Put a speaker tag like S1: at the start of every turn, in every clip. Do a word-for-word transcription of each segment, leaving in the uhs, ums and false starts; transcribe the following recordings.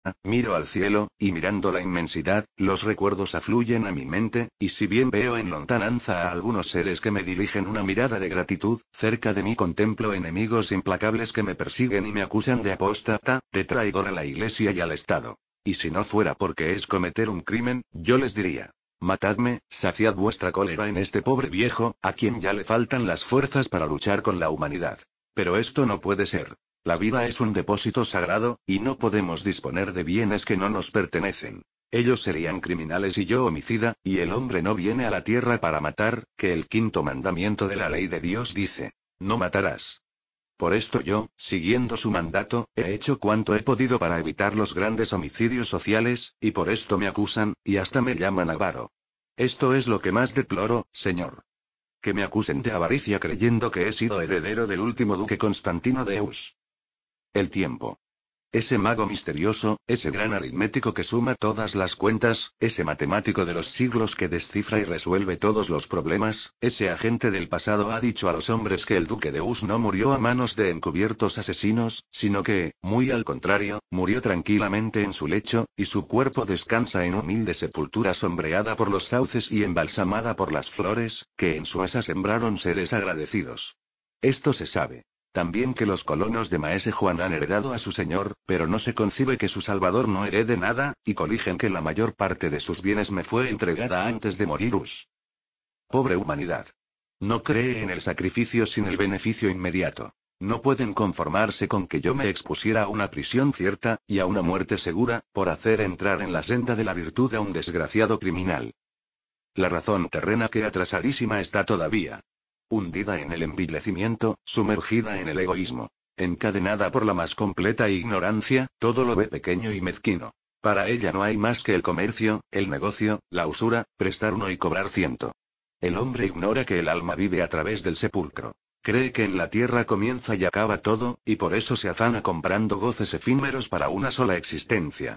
S1: Miro al cielo, y mirando la inmensidad, los recuerdos afluyen a mi mente, y si bien veo en lontananza a algunos seres que me dirigen una mirada de gratitud, cerca de mí contemplo enemigos implacables que me persiguen y me acusan de apóstata, de traidor a la Iglesia y al Estado. Y si no fuera porque es cometer un crimen, yo les diría: matadme, saciad vuestra cólera en este pobre viejo, a quien ya le faltan las fuerzas para luchar con la humanidad. Pero esto no puede ser. La vida es un depósito sagrado, y no podemos disponer de bienes que no nos pertenecen. Ellos serían criminales y yo homicida, y el hombre no viene a la tierra para matar, que el quinto mandamiento de la ley de Dios dice: no matarás. Por esto yo, siguiendo su mandato, he hecho cuanto he podido para evitar los grandes homicidios sociales, y por esto me acusan, y hasta me llaman avaro. Esto es lo que más deploro, señor. Que me acusen de avaricia creyendo que he sido heredero del último duque Constantino de Eus. El tiempo. Ese mago misterioso, ese gran aritmético que suma todas las cuentas, ese matemático de los siglos que descifra y resuelve todos los problemas, ese agente del pasado ha dicho a los hombres que el duque de Us no murió a manos de encubiertos asesinos, sino que, muy al contrario, murió tranquilamente en su lecho, y su cuerpo descansa en humilde sepultura sombreada por los sauces y embalsamada por las flores, que en su asa sembraron seres agradecidos. Esto se sabe. También que los colonos de Maese Juan han heredado a su señor, pero no se concibe que su salvador no herede nada, y coligen que la mayor parte de sus bienes me fue entregada antes de morirus. Pobre humanidad. No cree en el sacrificio sin el beneficio inmediato. No pueden conformarse con que yo me expusiera a una prisión cierta, y a una muerte segura, por hacer entrar en la senda de la virtud a un desgraciado criminal. La razón terrena que atrasadísima está todavía. Hundida en el envilecimiento, sumergida en el egoísmo. Encadenada por la más completa ignorancia, todo lo ve pequeño y mezquino. Para ella no hay más que el comercio, el negocio, la usura, prestar uno y cobrar ciento. El hombre ignora que el alma vive a través del sepulcro. Cree que en la tierra comienza y acaba todo, y por eso se afana comprando goces efímeros para una sola existencia.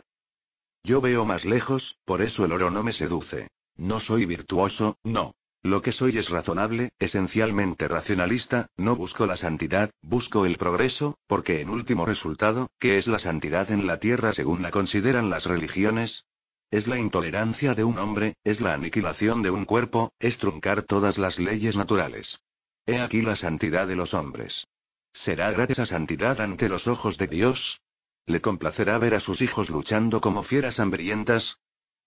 S1: Yo veo más lejos, por eso el oro no me seduce. No soy virtuoso, no. Lo que soy es razonable, esencialmente racionalista, no busco la santidad, busco el progreso, porque en último resultado, ¿qué es la santidad en la tierra según la consideran las religiones? Es la intolerancia de un hombre, es la aniquilación de un cuerpo, es truncar todas las leyes naturales. He aquí la santidad de los hombres. ¿Será grata esa santidad ante los ojos de Dios? ¿Le complacerá ver a sus hijos luchando como fieras hambrientas?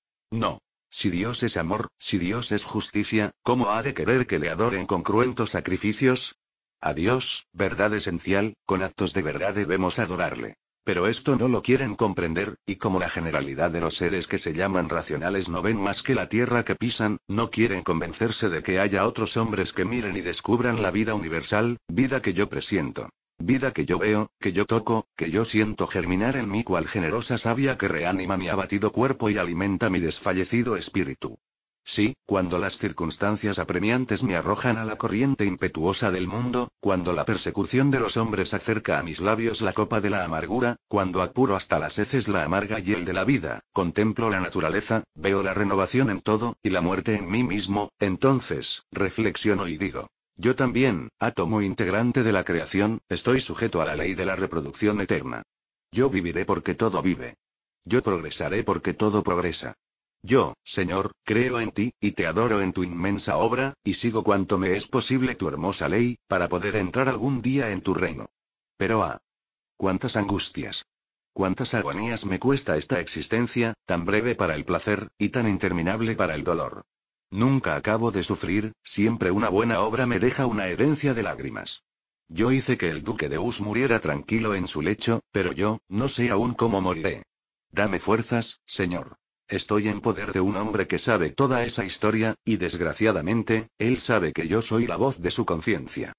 S1: No. Si Dios es amor, si Dios es justicia, ¿cómo ha de querer que le adoren con cruentos sacrificios? A Dios, verdad esencial, con actos de verdad debemos adorarle. Pero esto no lo quieren comprender, y como la generalidad de los seres que se llaman racionales no ven más que la tierra que pisan, no quieren convencerse de que haya otros hombres que miren y descubran la vida universal, vida que yo presiento. Vida que yo veo, que yo toco, que yo siento germinar en mí cual generosa savia que reanima mi abatido cuerpo y alimenta mi desfallecido espíritu. Sí, cuando las circunstancias apremiantes me arrojan a la corriente impetuosa del mundo, cuando la persecución de los hombres acerca a mis labios la copa de la amargura, cuando apuro hasta las heces la amarga hiel de la vida, contemplo la naturaleza, veo la renovación en todo, y la muerte en mí mismo, entonces, reflexiono y digo: yo también, átomo integrante de la creación, estoy sujeto a la ley de la reproducción eterna. Yo viviré porque todo vive. Yo progresaré porque todo progresa. Yo, Señor, creo en ti, y te adoro en tu inmensa obra, y sigo cuanto me es posible tu hermosa ley, para poder entrar algún día en tu reino. Pero ah, cuántas angustias. Cuántas agonías me cuesta esta existencia, tan breve para el placer, y tan interminable para el dolor. Nunca acabo de sufrir, siempre una buena obra me deja una herencia de lágrimas. Yo hice que el duque de Us muriera tranquilo en su lecho, pero yo, no sé aún cómo moriré. Dame fuerzas, Señor. Estoy en poder de un hombre que sabe toda esa historia, y desgraciadamente, él sabe que yo soy la voz de su conciencia.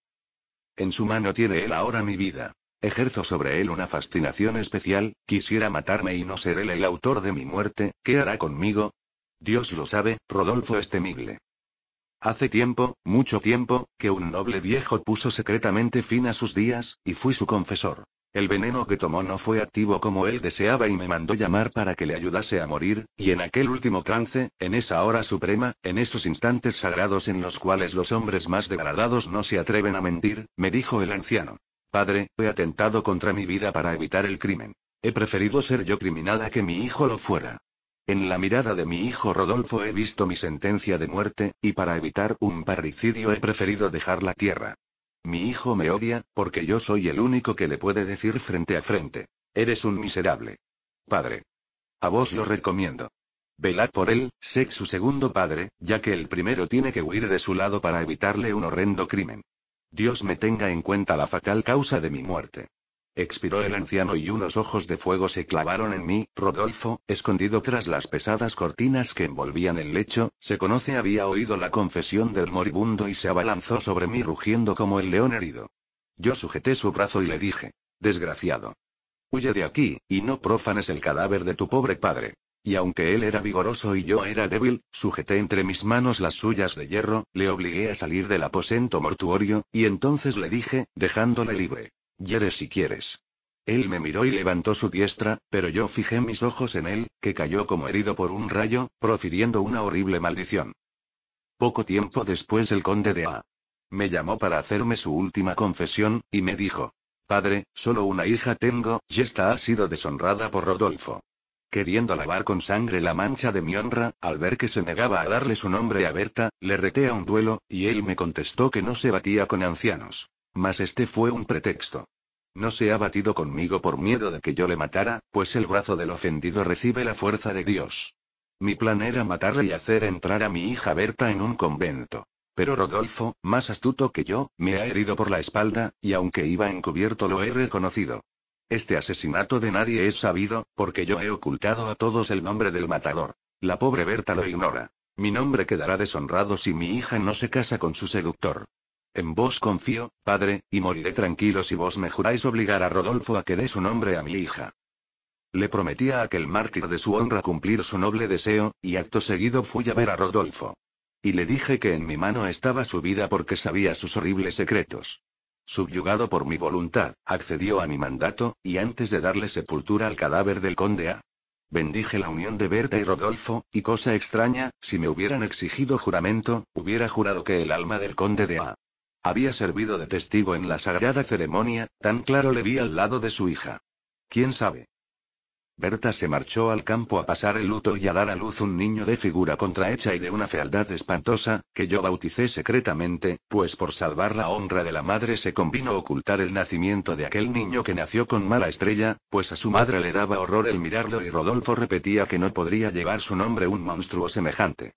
S1: En su mano tiene él ahora mi vida. Ejerzo sobre él una fascinación especial, quisiera matarme y no ser él el autor de mi muerte, ¿qué hará conmigo? Dios lo sabe, Rodolfo es temible. Hace tiempo, mucho tiempo, que un noble viejo puso secretamente fin a sus días, y fui su confesor. El veneno que tomó no fue activo como él deseaba y me mandó llamar para que le ayudase a morir, y en aquel último trance, en esa hora suprema, en esos instantes sagrados en los cuales los hombres más degradados no se atreven a mentir, me dijo el anciano: Padre, he atentado contra mi vida para evitar el crimen. He preferido ser yo criminal a que mi hijo lo fuera. En la mirada de mi hijo Rodolfo he visto mi sentencia de muerte, y para evitar un parricidio he preferido dejar la tierra. Mi hijo me odia, porque yo soy el único que le puede decir frente a frente: eres un miserable. Padre. A vos lo recomiendo. Velad por él, sed su segundo padre, ya que el primero tiene que huir de su lado para evitarle un horrendo crimen. Dios me tenga en cuenta la fatal causa de mi muerte. Expiró el anciano y unos ojos de fuego se clavaron en mí. Rodolfo, escondido tras las pesadas cortinas que envolvían el lecho, se conoce había oído la confesión del moribundo y se abalanzó sobre mí rugiendo como el león herido. Yo sujeté su brazo y le dije: desgraciado. Huye de aquí, y no profanes el cadáver de tu pobre padre. Y aunque él era vigoroso y yo era débil, sujeté entre mis manos las suyas de hierro, le obligué a salir del aposento mortuorio, y entonces le dije, dejándole libre: hiere si quieres. Él me miró y levantó su diestra, pero yo fijé mis ojos en él, que cayó como herido por un rayo, profiriendo una horrible maldición. Poco tiempo después el conde de A. me llamó para hacerme su última confesión, y me dijo: padre, solo una hija tengo, y esta ha sido deshonrada por Rodolfo. Queriendo lavar con sangre la mancha de mi honra, al ver que se negaba a darle su nombre a Berta, le reté a un duelo, y él me contestó que no se batía con ancianos. Mas este fue un pretexto. No se ha batido conmigo por miedo de que yo le matara, pues el brazo del ofendido recibe la fuerza de Dios. Mi plan era matarle y hacer entrar a mi hija Berta en un convento. Pero Rodolfo, más astuto que yo, me ha herido por la espalda, y aunque iba encubierto lo he reconocido. Este asesinato de nadie es sabido, porque yo he ocultado a todos el nombre del matador. La pobre Berta lo ignora. Mi nombre quedará deshonrado si mi hija no se casa con su seductor. En vos confío, padre, y moriré tranquilo si vos me juráis obligar a Rodolfo a que dé su nombre a mi hija. Le prometí a aquel mártir de su honra cumplir su noble deseo, y acto seguido fui a ver a Rodolfo. Y le dije que en mi mano estaba su vida porque sabía sus horribles secretos. Subyugado por mi voluntad, accedió a mi mandato, y antes de darle sepultura al cadáver del conde A. bendije la unión de Berta y Rodolfo, y cosa extraña, si me hubieran exigido juramento, hubiera jurado que el alma del conde de A. había servido de testigo en la sagrada ceremonia, tan claro le vi al lado de su hija. ¿Quién sabe? Berta se marchó al campo a pasar el luto y a dar a luz un niño de figura contrahecha y de una fealdad espantosa, que yo bauticé secretamente, pues por salvar la honra de la madre se convino ocultar el nacimiento de aquel niño que nació con mala estrella, pues a su madre le daba horror el mirarlo y Rodolfo repetía que no podría llevar su nombre un monstruo semejante.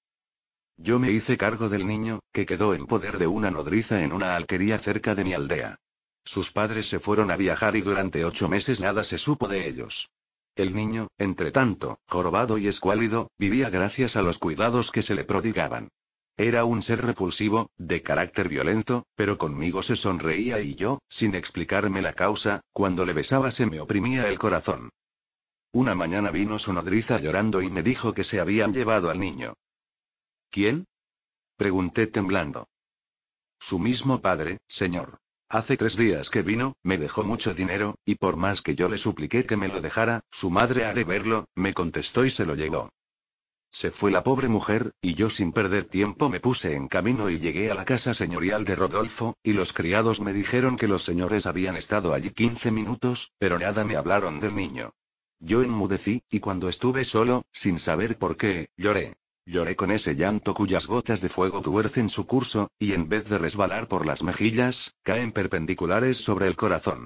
S1: Yo me hice cargo del niño, que quedó en poder de una nodriza en una alquería cerca de mi aldea. Sus padres se fueron a viajar y durante ocho meses nada se supo de ellos. El niño, entretanto, jorobado y escuálido, vivía gracias a los cuidados que se le prodigaban. Era un ser repulsivo, de carácter violento, pero conmigo se sonreía y yo, sin explicarme la causa, cuando le besaba se me oprimía el corazón. Una mañana vino su nodriza llorando y me dijo que se habían llevado al niño. ¿Quién? Pregunté temblando. Su mismo padre, señor. Hace tres días que vino, me dejó mucho dinero, y por más que yo le supliqué que me lo dejara, su madre ha de verlo, me contestó y se lo llevó. Se fue la pobre mujer, y yo sin perder tiempo me puse en camino y llegué a la casa señorial de Rodolfo, y los criados me dijeron que los señores habían estado allí quince minutos, pero nada me hablaron del niño. Yo enmudecí, y cuando estuve solo, sin saber por qué, lloré. Lloré con ese llanto cuyas gotas de fuego tuercen su curso, y en vez de resbalar por las mejillas, caen perpendiculares sobre el corazón.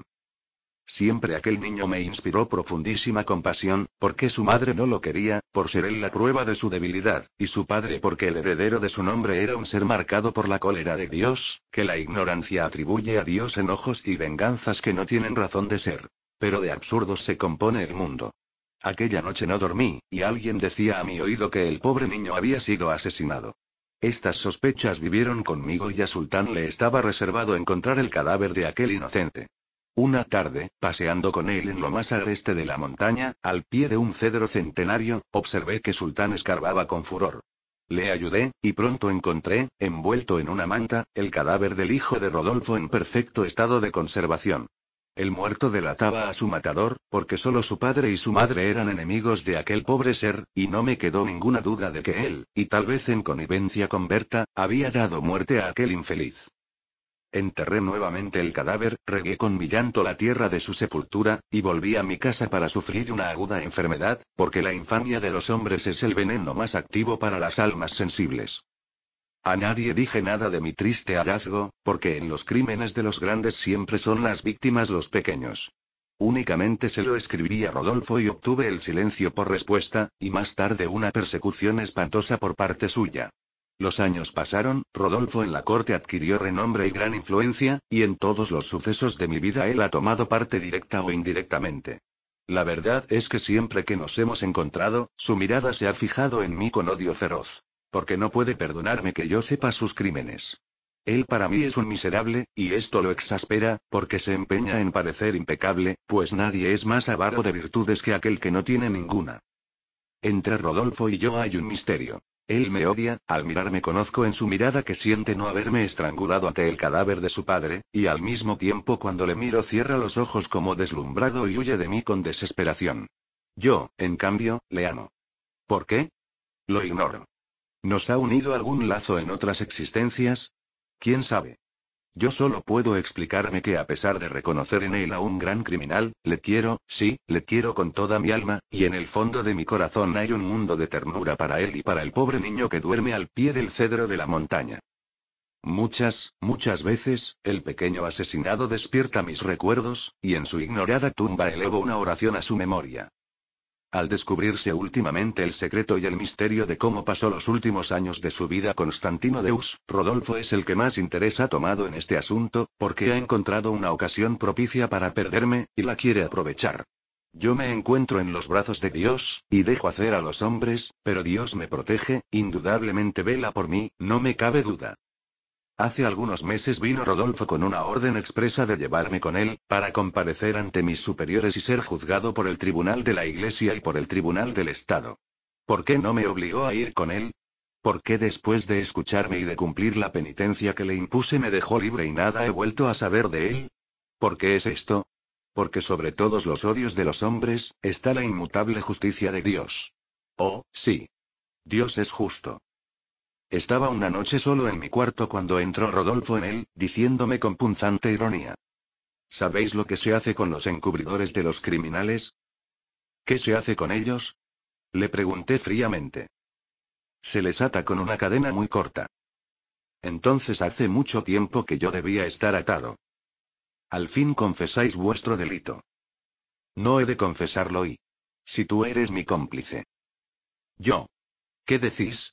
S1: Siempre aquel niño me inspiró profundísima compasión, porque su madre no lo quería, por ser él la prueba de su debilidad, y su padre porque el heredero de su nombre era un ser marcado por la cólera de Dios, que la ignorancia atribuye a Dios enojos y venganzas que no tienen razón de ser. Pero de absurdos se compone el mundo. Aquella noche no dormí, y alguien decía a mi oído que el pobre niño había sido asesinado. Estas sospechas vivieron conmigo y a Sultán le estaba reservado encontrar el cadáver de aquel inocente. Una tarde, paseando con él en lo más agreste de la montaña, al pie de un cedro centenario, observé que Sultán escarbaba con furor. Le ayudé, y pronto encontré, envuelto en una manta, el cadáver del hijo de Rodolfo en perfecto estado de conservación. El muerto delataba a su matador, porque solo su padre y su madre eran enemigos de aquel pobre ser, y no me quedó ninguna duda de que él, y tal vez en connivencia con Berta, había dado muerte a aquel infeliz. Enterré nuevamente el cadáver, regué con mi llanto la tierra de su sepultura, y volví a mi casa para sufrir una aguda enfermedad, porque la infamia de los hombres es el veneno más activo para las almas sensibles. A nadie dije nada de mi triste hallazgo, porque en los crímenes de los grandes siempre son las víctimas los pequeños. Únicamente se lo escribí a Rodolfo y obtuve el silencio por respuesta, y más tarde una persecución espantosa por parte suya. Los años pasaron, Rodolfo en la corte adquirió renombre y gran influencia, y en todos los sucesos de mi vida él ha tomado parte directa o indirectamente. La verdad es que siempre que nos hemos encontrado, su mirada se ha fijado en mí con odio feroz. Porque no puede perdonarme que yo sepa sus crímenes. Él para mí es un miserable, y esto lo exaspera, porque se empeña en parecer impecable, pues nadie es más avaro de virtudes que aquel que no tiene ninguna. Entre Rodolfo y yo hay un misterio. Él me odia, al mirarme conozco en su mirada que siente no haberme estrangulado ante el cadáver de su padre, y al mismo tiempo cuando le miro cierra los ojos como deslumbrado y huye de mí con desesperación. Yo, en cambio, le amo. ¿Por qué? Lo ignoro. ¿Nos ha unido algún lazo en otras existencias? ¿Quién sabe? Yo solo puedo explicarme que a pesar de reconocer en él a un gran criminal, le quiero, sí, le quiero con toda mi alma, y en el fondo de mi corazón hay un mundo de ternura para él y para el pobre niño que duerme al pie del cedro de la montaña. Muchas, muchas veces, el pequeño asesinado despierta mis recuerdos, y en su ignorada tumba elevo una oración a su memoria. Al descubrirse últimamente el secreto y el misterio de cómo pasó los últimos años de su vida Constantino Deus, Rodolfo es el que más interés ha tomado en este asunto, porque ha encontrado una ocasión propicia para perderme, y la quiere aprovechar. Yo me encuentro en los brazos de Dios, y dejo hacer a los hombres, pero Dios me protege, indudablemente vela por mí, no me cabe duda. Hace algunos meses vino Rodolfo con una orden expresa de llevarme con él, para comparecer ante mis superiores y ser juzgado por el tribunal de la Iglesia y por el tribunal del Estado. ¿Por qué no me obligó a ir con él? ¿Por qué después de escucharme y de cumplir la penitencia que le impuse me dejó libre y nada he vuelto a saber de él? ¿Por qué es esto? Porque sobre todos los odios de los hombres, está la inmutable justicia de Dios. Oh, sí. Dios es justo. Estaba una noche solo en mi cuarto cuando entró Rodolfo en él, diciéndome con punzante ironía. ¿Sabéis lo que se hace con los encubridores de los criminales? ¿Qué se hace con ellos? Le pregunté fríamente. Se les ata con una cadena muy corta. Entonces hace mucho tiempo que yo debía estar atado. Al fin confesáis vuestro delito. No he de confesarlo y... Si tú eres mi cómplice. Yo. ¿Qué decís?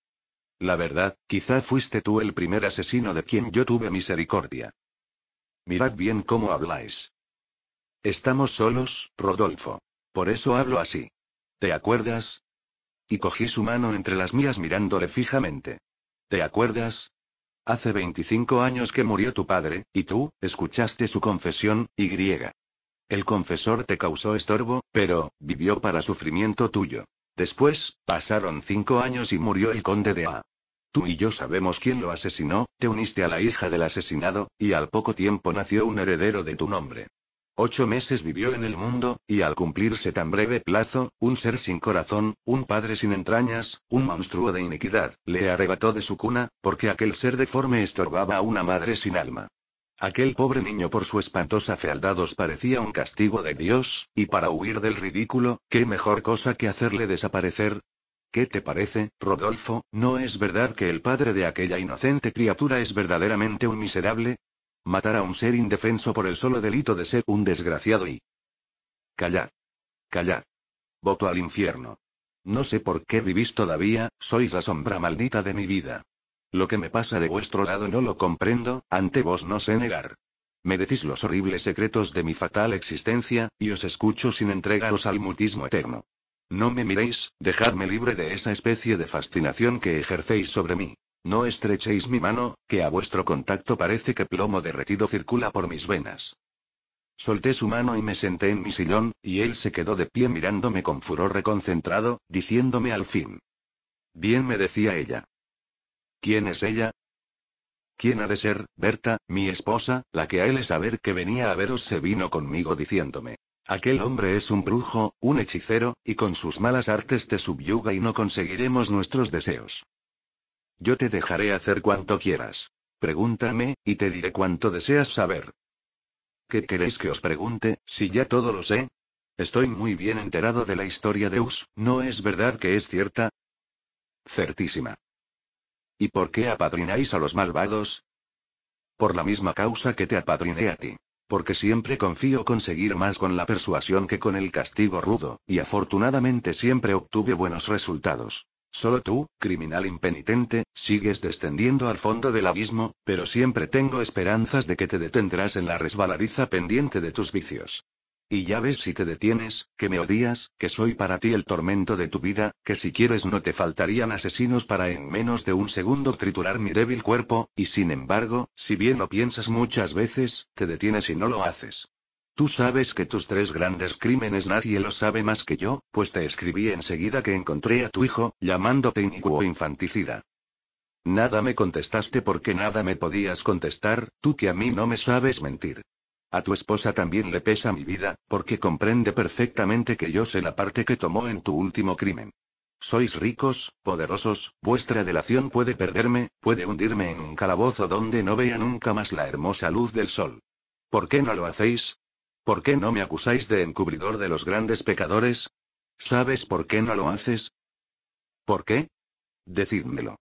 S1: La verdad, quizá fuiste tú el primer asesino de quien yo tuve misericordia. Mirad bien cómo habláis. Estamos solos, Rodolfo. Por eso hablo así. ¿Te acuerdas? Y cogí su mano entre las mías mirándole fijamente. ¿Te acuerdas? Hace veinticinco años que murió tu padre, y tú, escuchaste su confesión, y griega. El confesor te causó estorbo, pero, vivió para sufrimiento tuyo. Después, pasaron cinco años y murió el conde de A. Tú y yo sabemos quién lo asesinó, te uniste a la hija del asesinado, y al poco tiempo nació un heredero de tu nombre. Ocho meses vivió en el mundo, y al cumplirse tan breve plazo, un ser sin corazón, un padre sin entrañas, un monstruo de iniquidad, le arrebató de su cuna, porque aquel ser deforme estorbaba a una madre sin alma. Aquel pobre niño por su espantosa fealdad os parecía un castigo de Dios, y para huir del ridículo, ¿qué mejor cosa que hacerle desaparecer? ¿Qué te parece, Rodolfo? ¿No es verdad que el padre de aquella inocente criatura es verdaderamente un miserable? Matar a un ser indefenso por el solo delito de ser un desgraciado y... Callad. Callad. Voto al infierno. No sé por qué vivís todavía, sois la sombra maldita de mi vida. Lo que me pasa de vuestro lado no lo comprendo, ante vos no sé negar. Me decís los horribles secretos de mi fatal existencia, y os escucho sin entregaros al mutismo eterno. No me miréis, dejadme libre de esa especie de fascinación que ejercéis sobre mí. No estrechéis mi mano, que a vuestro contacto parece que plomo derretido circula por mis venas. Solté su mano y me senté en mi sillón, y él se quedó de pie mirándome con furor reconcentrado, diciéndome al fin. Bien me decía ella. ¿Quién es ella? ¿Quién ha de ser, Berta, mi esposa, la que a él saber que venía a veros se vino conmigo diciéndome? Aquel hombre es un brujo, un hechicero, y con sus malas artes te subyuga y no conseguiremos nuestros deseos. Yo te dejaré hacer cuanto quieras. Pregúntame, y te diré cuánto deseas saber. ¿Qué queréis que os pregunte, si ya todo lo sé? Estoy muy bien enterado de la historia de Us, ¿no es verdad que es cierta? Certísima. ¿Y por qué apadrináis a los malvados? Por la misma causa que te apadriné a ti. Porque siempre confío conseguir más con la persuasión que con el castigo rudo, y afortunadamente siempre obtuve buenos resultados. Solo tú, criminal impenitente, sigues descendiendo al fondo del abismo, pero siempre tengo esperanzas de que te detendrás en la resbaladiza pendiente de tus vicios. Y ya ves si te detienes, que me odias, que soy para ti el tormento de tu vida, que si quieres no te faltarían asesinos para en menos de un segundo triturar mi débil cuerpo, y sin embargo, si bien lo piensas muchas veces, te detienes y no lo haces. Tú sabes que tus tres grandes crímenes nadie lo sabe más que yo, pues te escribí enseguida que encontré a tu hijo, llamándote inicuo infanticida. Nada me contestaste porque nada me podías contestar, tú que a mí no me sabes mentir. A tu esposa también le pesa mi vida, porque comprende perfectamente que yo sé la parte que tomó en tu último crimen. Sois ricos, poderosos, vuestra delación puede perderme, puede hundirme en un calabozo donde no vea nunca más la hermosa luz del sol. ¿Por qué no lo hacéis? ¿Por qué no me acusáis de encubridor de los grandes pecadores? ¿Sabes por qué no lo haces? ¿Por qué? Decídmelo.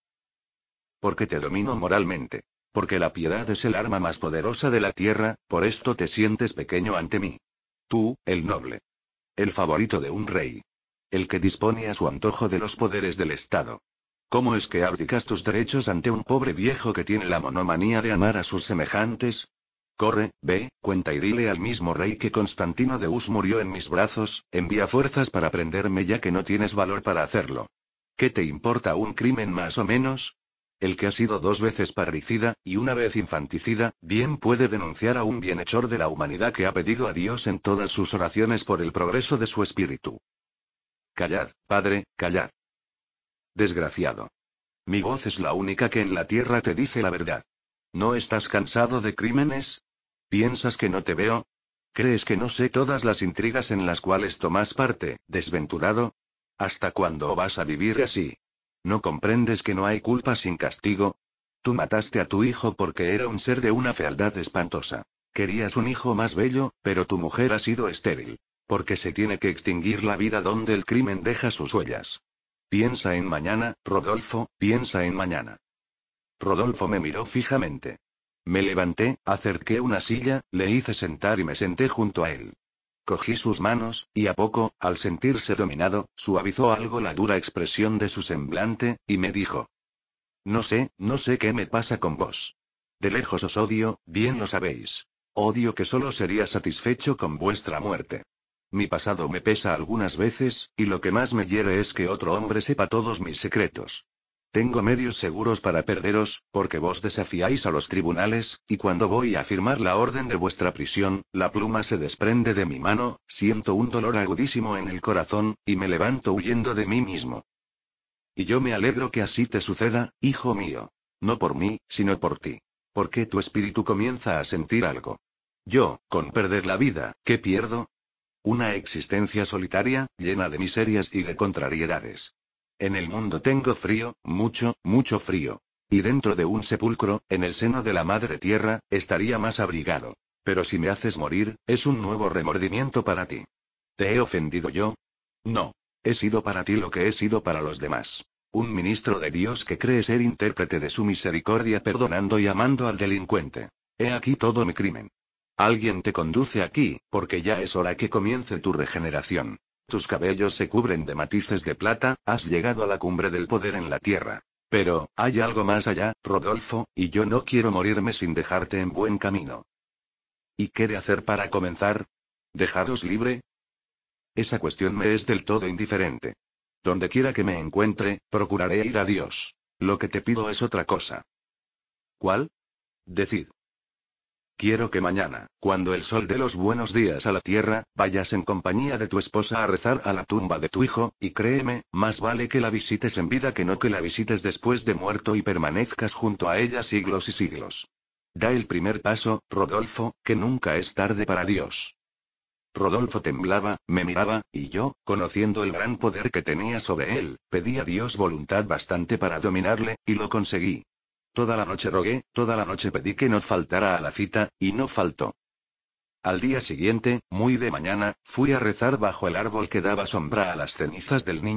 S1: Porque te domino moralmente. Porque la piedad es el arma más poderosa de la tierra, por esto te sientes pequeño ante mí. Tú, el noble. El favorito de un rey. El que dispone a su antojo de los poderes del Estado. ¿Cómo es que abdicas tus derechos ante un pobre viejo que tiene la monomanía de amar a sus semejantes? Corre, ve, cuenta y dile al mismo rey que Constantino de Hus murió en mis brazos, envía fuerzas para prenderme ya que no tienes valor para hacerlo. ¿Qué te importa un crimen más o menos? El que ha sido dos veces parricida, y una vez infanticida, bien puede denunciar a un bienhechor de la humanidad que ha pedido a Dios en todas sus oraciones por el progreso de su espíritu. Callad, padre, callad. Desgraciado. Mi voz es la única que en la tierra te dice la verdad. ¿No estás cansado de crímenes? ¿Piensas que no te veo? ¿Crees que no sé todas las intrigas en las cuales tomas parte, desventurado? ¿Hasta cuándo vas a vivir así? ¿No comprendes que no hay culpa sin castigo? Tú mataste a tu hijo porque era un ser de una fealdad espantosa. Querías un hijo más bello, pero tu mujer ha sido estéril. Porque se tiene que extinguir la vida donde el crimen deja sus huellas. Piensa en mañana, Rodolfo, piensa en mañana. Rodolfo me miró fijamente. Me levanté, acerqué una silla, le hice sentar y me senté junto a él. Cogí sus manos, y a poco, al sentirse dominado, suavizó algo la dura expresión de su semblante, y me dijo: No sé, no sé qué me pasa con vos. De lejos os odio, bien lo sabéis. Odio que solo sería satisfecho con vuestra muerte. Mi pasado me pesa algunas veces, y lo que más me hiere es que otro hombre sepa todos mis secretos. Tengo medios seguros para perderos, porque vos desafiáis a los tribunales, y cuando voy a firmar la orden de vuestra prisión, la pluma se desprende de mi mano, siento un dolor agudísimo en el corazón, y me levanto huyendo de mí mismo. Y yo me alegro que así te suceda, hijo mío. No por mí, sino por ti. Porque tu espíritu comienza a sentir algo. Yo, con perder la vida, ¿qué pierdo? Una existencia solitaria, llena de miserias y de contrariedades. En el mundo tengo frío, mucho, mucho frío. Y dentro de un sepulcro, en el seno de la madre tierra, estaría más abrigado. Pero si me haces morir, es un nuevo remordimiento para ti. ¿Te he ofendido yo? No. He sido para ti lo que he sido para los demás. Un ministro de Dios que cree ser intérprete de su misericordia perdonando y amando al delincuente. He aquí todo mi crimen. Alguien te conduce aquí, porque ya es hora que comience tu regeneración. Tus cabellos se cubren de matices de plata, has llegado a la cumbre del poder en la tierra. Pero, hay algo más allá, Rodolfo, y yo no quiero morirme sin dejarte en buen camino. ¿Y qué de hacer para comenzar? ¿Dejaros libre? Esa cuestión me es del todo indiferente. Donde quiera que me encuentre, procuraré ir a Dios. Lo que te pido es otra cosa. ¿Cuál? Decid. Quiero que mañana, cuando el sol dé los buenos días a la tierra, vayas en compañía de tu esposa a rezar a la tumba de tu hijo, y créeme, más vale que la visites en vida que no que la visites después de muerto y permanezcas junto a ella siglos y siglos. Da el primer paso, Rodolfo, que nunca es tarde para Dios. Rodolfo temblaba, me miraba, y yo, conociendo el gran poder que tenía sobre él, pedí a Dios voluntad bastante para dominarle, y lo conseguí. Toda la noche rogué, toda la noche pedí que no faltara a la cita, y no faltó. Al día siguiente, muy de mañana, fui a rezar bajo el árbol que daba sombra a las cenizas del niño